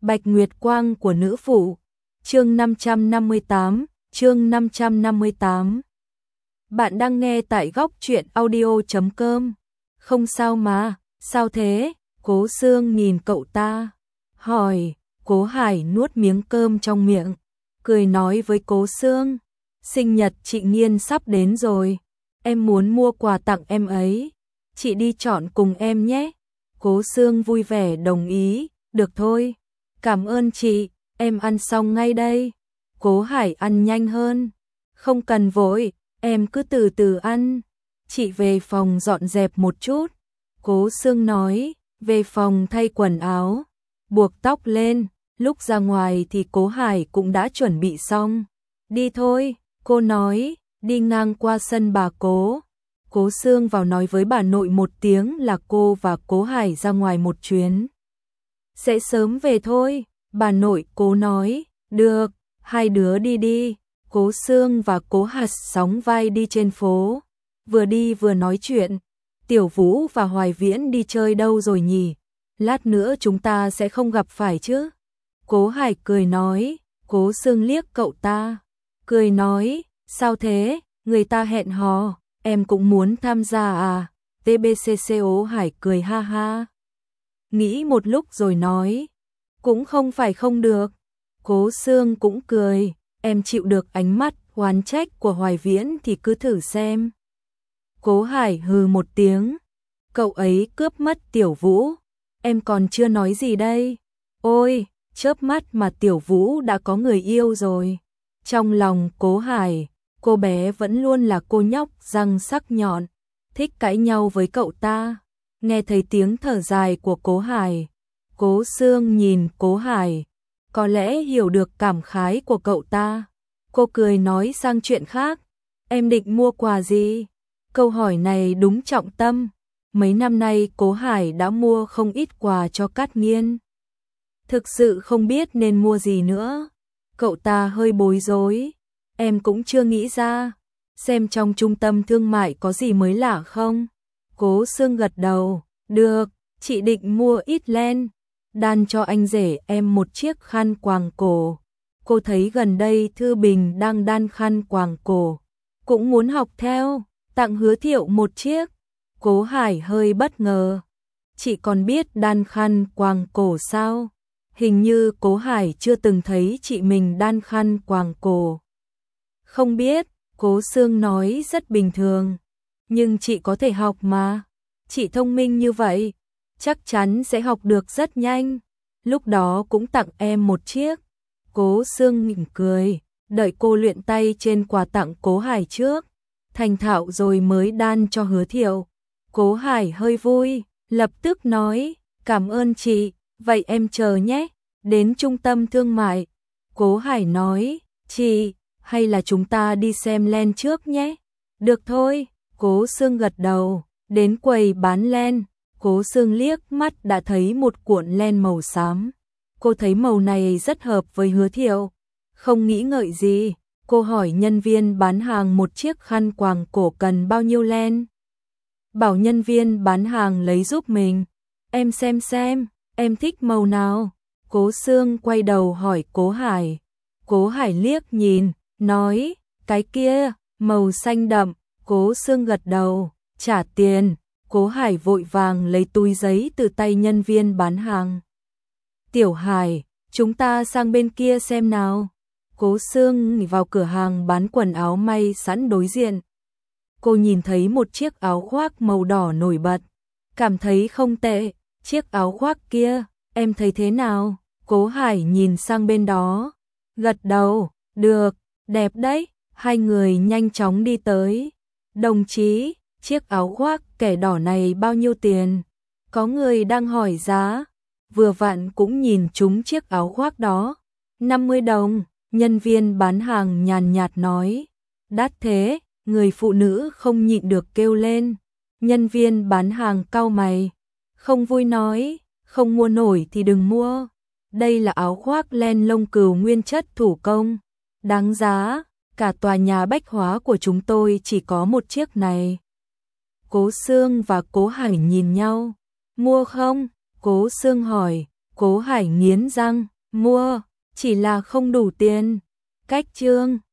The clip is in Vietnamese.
Bạch Nguyệt Quang của nữ phụ. Chương 558. Bạn đang nghe tại góc truyện audio.com. Không sao mà, sao thế? Cố Sương nhìn cậu ta, hỏi. Cố Hải nuốt miếng cơm trong miệng, cười nói với Cố Sương, sinh nhật chị Nghiên sắp đến rồi, em muốn mua quà tặng em ấy, chị đi chọn cùng em nhé. Cố Sương vui vẻ đồng ý, được thôi, cảm ơn chị, em ăn xong ngay đây. Cố Hải ăn nhanh hơn, không cần vội, em cứ từ từ ăn, chị về phòng dọn dẹp một chút. Cố Sương nói, về phòng thay quần áo, buộc tóc lên, lúc ra ngoài thì Cố Hải cũng đã chuẩn bị xong. Đi thôi, cô nói, đi ngang qua sân bà Cố. Cố Sương vào nói với bà nội một tiếng là cô và Cố Hải ra ngoài một chuyến. Sẽ sớm về thôi, bà nội Cố nói, được, hai đứa đi đi. Cố Sương và Cố Hạt sóng vai đi trên phố, vừa đi vừa nói chuyện. Tiểu Vũ và Hoài Viễn đi chơi đâu rồi nhỉ? Lát nữa chúng ta sẽ không gặp phải chứ? Cố Hải cười nói. Cố Sương liếc cậu ta, cười nói, sao thế, người ta hẹn hò, em cũng muốn tham gia à? TBCCO Hải cười ha ha. Nghĩ một lúc rồi nói, cũng không phải không được. Cố Sương cũng cười, em chịu được ánh mắt oán trách của Hoài Viễn thì cứ thử xem. Cố Hải hừ một tiếng, cậu ấy cướp mất Tiểu Vũ, em còn chưa nói gì đây. Ôi, chớp mắt mà Tiểu Vũ đã có người yêu rồi. Trong lòng Cố Hải, cô bé vẫn luôn là cô nhóc răng sắc nhọn, thích cãi nhau với cậu ta. Nghe thấy tiếng thở dài của Cố Hải, Cố Sương nhìn Cố Hải, có lẽ hiểu được cảm khái của cậu ta. Cô cười nói sang chuyện khác, em định mua quà gì? Câu hỏi này đúng trọng tâm. Mấy năm nay Cố Hải đã mua không ít quà cho Cát Nghiên. Thực sự không biết nên mua gì nữa. Cậu ta hơi bối rối. Em cũng chưa nghĩ ra. Xem trong trung tâm thương mại có gì mới lạ không? Cố Sương gật đầu. Được, chị định mua ít len. Đan cho anh rể em một chiếc khăn quàng cổ. Cô thấy gần đây Thư Bình đang đan khăn quàng cổ, cũng muốn học theo, tặng Hứa Thiệu một chiếc. Cố Hải hơi bất ngờ. Chị còn biết đan khăn quàng cổ sao? Hình như Cố Hải chưa từng thấy chị mình đan khăn quàng cổ. Không biết, Cố Sương nói rất bình thường. Nhưng chị có thể học mà. Chị thông minh như vậy, chắc chắn sẽ học được rất nhanh. Lúc đó cũng tặng em một chiếc. Cố Sương mỉm cười, đợi cô luyện tay trên quà tặng Cố Hải trước, thành thạo rồi mới đan cho Hứa Thiệu. Cố Hải hơi vui, lập tức nói, cảm ơn chị, vậy em chờ nhé. Đến trung tâm thương mại, Cố Hải nói, chị, hay là chúng ta đi xem len trước nhé. Được thôi, Cố Sương gật đầu. Đến quầy bán len, Cố Sương liếc mắt đã thấy một cuộn len màu xám. Cô thấy màu này rất hợp với Hứa Thiệu. Không nghĩ ngợi gì, cô hỏi nhân viên bán hàng một chiếc khăn quàng cổ cần bao nhiêu len. Bảo nhân viên bán hàng lấy giúp mình. Em xem, em thích màu nào? Cố Sương quay đầu hỏi Cố Hải. Cố Hải liếc nhìn, nói, cái kia, màu xanh đậm. Cố Sương gật đầu, trả tiền. Cố Hải vội vàng lấy túi giấy từ tay nhân viên bán hàng. Tiểu Hải, chúng ta sang bên kia xem nào. Cố Sương vào cửa hàng bán quần áo may sẵn đối diện. Cô nhìn thấy một chiếc áo khoác màu đỏ nổi bật, cảm thấy không tệ. Chiếc áo khoác kia, em thấy thế nào? Cố Hải nhìn sang bên đó, gật đầu, được, đẹp đấy. Hai người nhanh chóng đi tới. Đồng chí, chiếc áo khoác kẻ đỏ này bao nhiêu tiền? Có người đang hỏi giá. Vừa vặn cũng nhìn trúng chiếc áo khoác đó. 50 đồng, nhân viên bán hàng nhàn nhạt nói. Đắt thế, người phụ nữ không nhịn được kêu lên. Nhân viên bán hàng cau mày, không vui nói, không mua nổi thì đừng mua. Đây là áo khoác len lông cừu nguyên chất thủ công, đáng giá, cả tòa nhà bách hóa của chúng tôi chỉ có một chiếc này. Cố Sương và Cố Hải nhìn nhau. Mua không? Cố Sương hỏi. Cố Hải nghiến răng, mua, chỉ là không đủ tiền. Cách chương